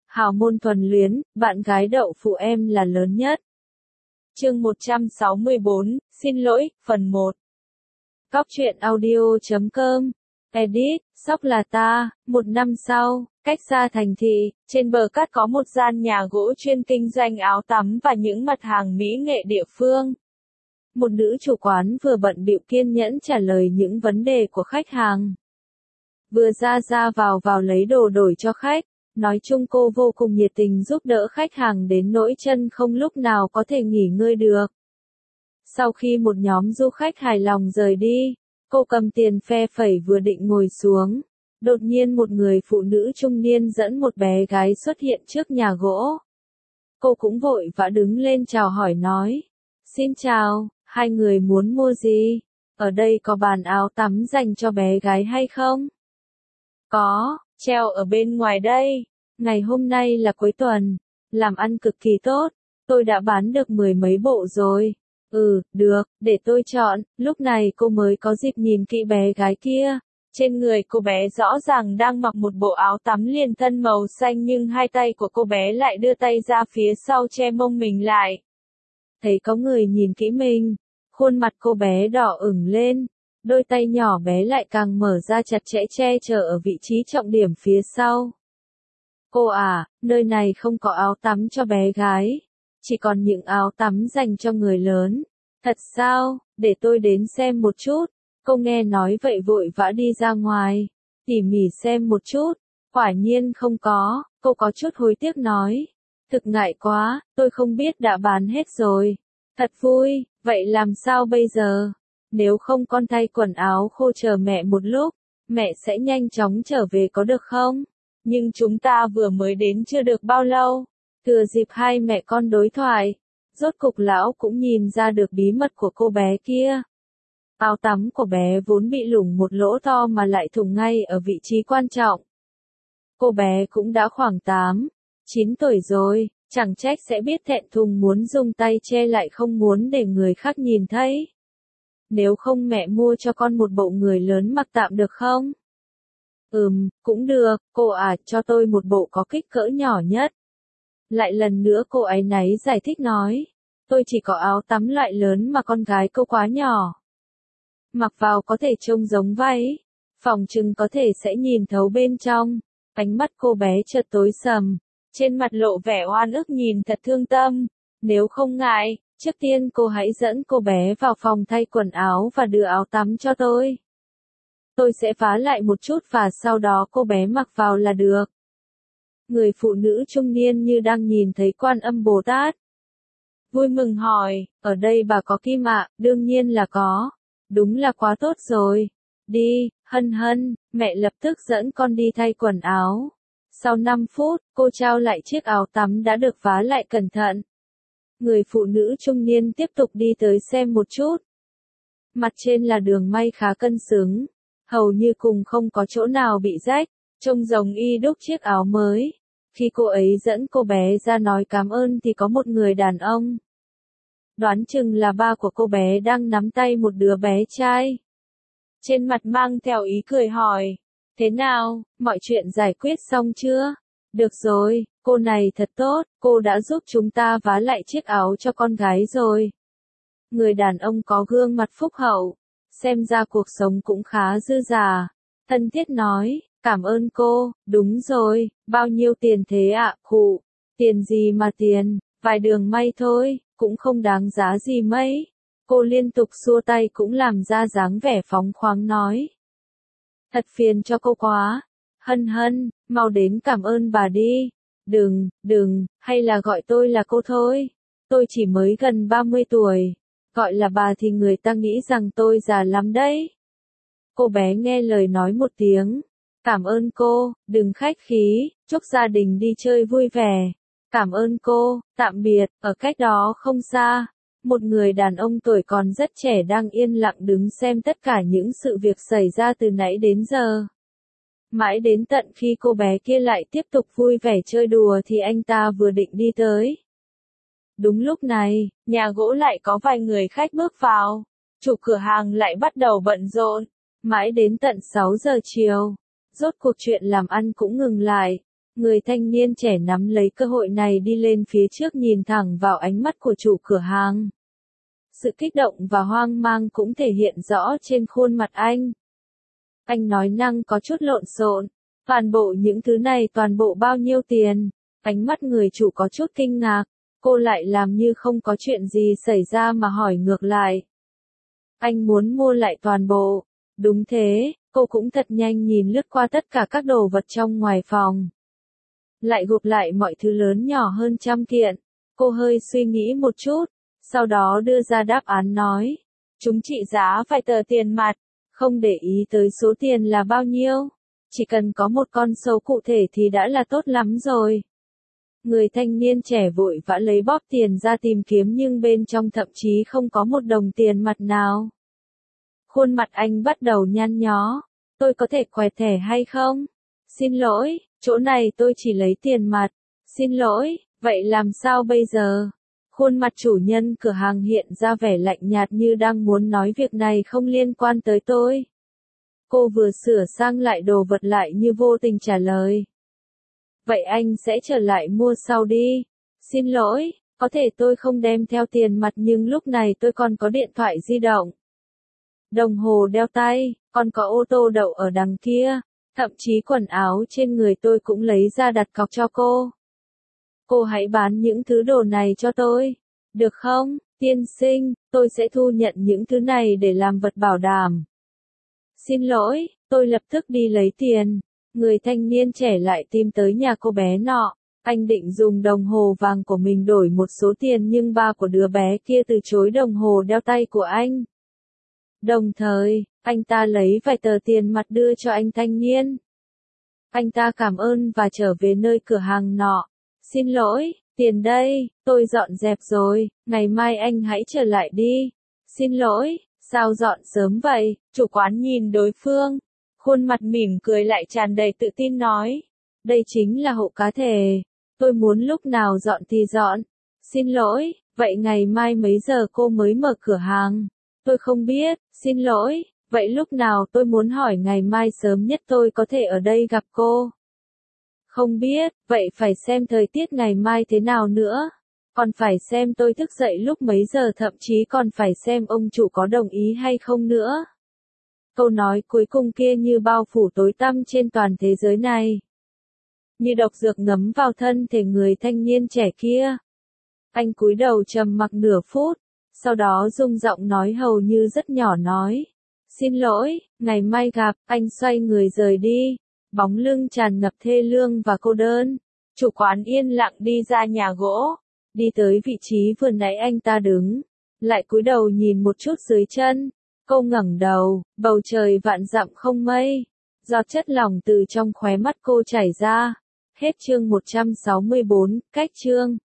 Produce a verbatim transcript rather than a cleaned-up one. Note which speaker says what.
Speaker 1: hào môn thuần luyến, bạn gái đậu phụ em là lớn nhất. Chương một trăm sáu mươi bốn, xin lỗi, phần một. Cóc truyện audio chấm com. Edit, Sóc là ta. Một năm sau, cách xa thành thị, trên bờ cát có một gian nhà gỗ chuyên kinh doanh áo tắm và những mặt hàng mỹ nghệ địa phương. Một nữ chủ quán vừa bận bịu kiên nhẫn trả lời những vấn đề của khách hàng. Vừa ra ra vào vào lấy đồ đổi cho khách. Nói chung cô vô cùng nhiệt tình giúp đỡ khách hàng đến nỗi chân không lúc nào có thể nghỉ ngơi được. Sau khi một nhóm du khách hài lòng rời đi, cô cầm tiền phe phẩy vừa định ngồi xuống. Đột nhiên một người phụ nữ trung niên dẫn một bé gái xuất hiện trước nhà gỗ. Cô cũng vội vã đứng lên chào hỏi nói. Xin chào, hai người muốn mua gì? Ở đây có bàn áo tắm dành cho bé gái hay không? Có, treo ở bên ngoài đây. Ngày hôm nay là cuối tuần, làm ăn cực kỳ tốt, tôi đã bán được mười mấy bộ rồi. Ừ, được, để tôi chọn. Lúc này cô mới có dịp nhìn kỹ bé gái kia. Trên người cô bé rõ ràng đang mặc một bộ áo tắm liền thân màu xanh nhưng hai tay của cô bé lại đưa tay ra phía sau che mông mình lại. Thấy có người nhìn kỹ mình, khuôn mặt cô bé đỏ ửng lên, đôi tay nhỏ bé lại càng mở ra chặt chẽ che chở ở vị trí trọng điểm phía sau. Cô à, nơi này không có áo tắm cho bé gái, chỉ còn những áo tắm dành cho người lớn. Thật sao, để tôi đến xem một chút. Cô nghe nói vậy vội vã đi ra ngoài, tỉ mỉ xem một chút, quả nhiên không có, cô có chút hối tiếc nói. Thực ngại quá, tôi không biết đã bán hết rồi. Thật vui, vậy làm sao bây giờ? Nếu không con thay quần áo khô chờ mẹ một lúc, mẹ sẽ nhanh chóng trở về có được không? Nhưng chúng ta vừa mới đến chưa được bao lâu. Thừa dịp hai mẹ con đối thoại, rốt cục lão cũng nhìn ra được bí mật của cô bé kia. Áo tắm của bé vốn bị lủng một lỗ to mà lại thủng ngay ở vị trí quan trọng. Cô bé cũng đã khoảng tám, chín tuổi rồi, chẳng trách sẽ biết thẹn thùng muốn dùng tay che lại không muốn để người khác nhìn thấy. Nếu không mẹ mua cho con một bộ người lớn mặc tạm được không? Ừm, cũng được, cô à, cho tôi một bộ có kích cỡ nhỏ nhất. Lại lần nữa cô ấy náy giải thích nói. Tôi chỉ có áo tắm loại lớn mà con gái cô quá nhỏ. Mặc vào có thể trông giống váy, phòng trừng có thể sẽ nhìn thấu bên trong. Ánh mắt cô bé chợt tối sầm, trên mặt lộ vẻ oan ức nhìn thật thương tâm. Nếu không ngại, trước tiên cô hãy dẫn cô bé vào phòng thay quần áo và đưa áo tắm cho tôi. Tôi sẽ vá lại một chút và sau đó cô bé mặc vào là được. Người phụ nữ trung niên như đang nhìn thấy Quan Âm Bồ Tát. Vui mừng hỏi, ở đây bà có kim ạ? Đương nhiên là có. Đúng là quá tốt rồi. Đi, Hân Hân, mẹ lập tức dẫn con đi thay quần áo. Sau năm phút, cô trao lại chiếc áo tắm đã được vá lại cẩn thận. Người phụ nữ trung niên tiếp tục đi tới xem một chút. Mặt trên là đường may khá cân xứng, hầu như cùng không có chỗ nào bị rách, trông giống y đúc chiếc áo mới. Khi cô ấy dẫn cô bé ra nói cảm ơn thì có một người đàn ông. Đoán chừng là ba của cô bé đang nắm tay một đứa bé trai. Trên mặt mang theo ý cười hỏi, thế nào, mọi chuyện giải quyết xong chưa? Được rồi, cô này thật tốt, cô đã giúp chúng ta vá lại chiếc áo cho con gái rồi. Người đàn ông có gương mặt phúc hậu, xem ra cuộc sống cũng khá dư dả, thân thiết nói, cảm ơn cô, đúng rồi, bao nhiêu tiền thế ạ? Khụ, tiền gì mà tiền, vài đường may thôi, cũng không đáng giá gì mấy. Cô liên tục xua tay cũng làm ra dáng vẻ phóng khoáng nói. Thật phiền cho cô quá. Hân Hân, mau đến cảm ơn bà đi. Đừng, đừng, hay là gọi tôi là cô thôi. Tôi chỉ mới gần ba mươi tuổi. Gọi là bà thì người ta nghĩ rằng tôi già lắm đấy. Cô bé nghe lời nói một tiếng. Cảm ơn cô, đừng khách khí, chúc gia đình đi chơi vui vẻ. Cảm ơn cô, tạm biệt, ở cách đó không xa. Một người đàn ông tuổi còn rất trẻ đang yên lặng đứng xem tất cả những sự việc xảy ra từ nãy đến giờ. Mãi đến tận khi cô bé kia lại tiếp tục vui vẻ chơi đùa thì anh ta vừa định đi tới. Đúng lúc này, nhà gỗ lại có vài người khách bước vào. Chủ cửa hàng lại bắt đầu bận rộn. Mãi đến tận sáu giờ chiều. Rốt cuộc chuyện làm ăn cũng ngừng lại. Người thanh niên trẻ nắm lấy cơ hội này đi lên phía trước nhìn thẳng vào ánh mắt của chủ cửa hàng. Sự kích động và hoang mang cũng thể hiện rõ trên khuôn mặt anh. Anh nói năng có chút lộn xộn. Toàn bộ những thứ này toàn bộ bao nhiêu tiền? Ánh mắt người chủ có chút kinh ngạc. Cô lại làm như không có chuyện gì xảy ra mà hỏi ngược lại. Anh muốn mua lại toàn bộ. Đúng thế, cô cũng thật nhanh nhìn lướt qua tất cả các đồ vật trong ngoài phòng. Lại gộp lại mọi thứ lớn nhỏ hơn trăm kiện. Cô hơi suy nghĩ một chút, sau đó đưa ra đáp án nói. Chúng trị giá phải tờ tiền mặt, không để ý tới số tiền là bao nhiêu. Chỉ cần có một con số cụ thể thì đã là tốt lắm rồi. Người thanh niên trẻ vội vã lấy bóp tiền ra tìm kiếm nhưng bên trong thậm chí không có một đồng tiền mặt nào. Khuôn mặt anh bắt đầu nhăn nhó. Tôi có thể quẹt thẻ hay không? Xin lỗi, chỗ này tôi chỉ lấy tiền mặt. Xin lỗi, vậy làm sao bây giờ? Khuôn mặt chủ nhân cửa hàng hiện ra vẻ lạnh nhạt như đang muốn nói việc này không liên quan tới tôi. Cô vừa sửa sang lại đồ vật lại như vô tình trả lời. Vậy anh sẽ trở lại mua sau đi. Xin lỗi, có thể tôi không đem theo tiền mặt nhưng lúc này tôi còn có điện thoại di động. Đồng hồ đeo tay, còn có ô tô đậu ở đằng kia. Thậm chí quần áo trên người tôi cũng lấy ra đặt cọc cho cô. Cô hãy bán những thứ đồ này cho tôi. Được không, tiên sinh, tôi sẽ thu nhận những thứ này để làm vật bảo đảm. Xin lỗi, tôi lập tức đi lấy tiền. Người thanh niên trẻ lại tìm tới nhà cô bé nọ. Anh định dùng đồng hồ vàng của mình đổi một số tiền nhưng ba của đứa bé kia từ chối đồng hồ đeo tay của anh. Đồng thời, anh ta lấy vài tờ tiền mặt đưa cho anh thanh niên. Anh ta cảm ơn và trở về nơi cửa hàng nọ. Xin lỗi, tiền đây, tôi dọn dẹp rồi, ngày mai anh hãy trở lại đi. Xin lỗi, sao dọn sớm vậy? Chủ quán nhìn đối phương, khuôn mặt mỉm cười lại tràn đầy tự tin nói. Đây chính là hộ cá thể, tôi muốn lúc nào dọn thì dọn. Xin lỗi, vậy ngày mai mấy giờ cô mới mở cửa hàng? Tôi không biết, xin lỗi, vậy lúc nào tôi muốn hỏi ngày mai sớm nhất tôi có thể ở đây gặp cô? Không biết, vậy phải xem thời tiết ngày mai thế nào nữa. Còn phải xem tôi thức dậy lúc mấy giờ thậm chí còn phải xem ông chủ có đồng ý hay không nữa. Câu nói cuối cùng kia như bao phủ tối tăm trên toàn thế giới này. Như độc dược ngấm vào thân thể người thanh niên trẻ kia. Anh cúi đầu trầm mặc nửa phút, sau đó rung giọng nói hầu như rất nhỏ nói. Xin lỗi, ngày mai gặp, anh xoay người rời đi. Bóng lưng tràn ngập thê lương và cô đơn. Chủ quán yên lặng đi ra nhà gỗ. Đi tới vị trí vừa nãy anh ta đứng. Lại cúi đầu nhìn một chút dưới chân. Cô ngẩng đầu, bầu trời vạn dặm không mây. Giọt chất lỏng từ trong khóe mắt cô chảy ra. Hết chương một trăm sáu mươi bốn, cách chương.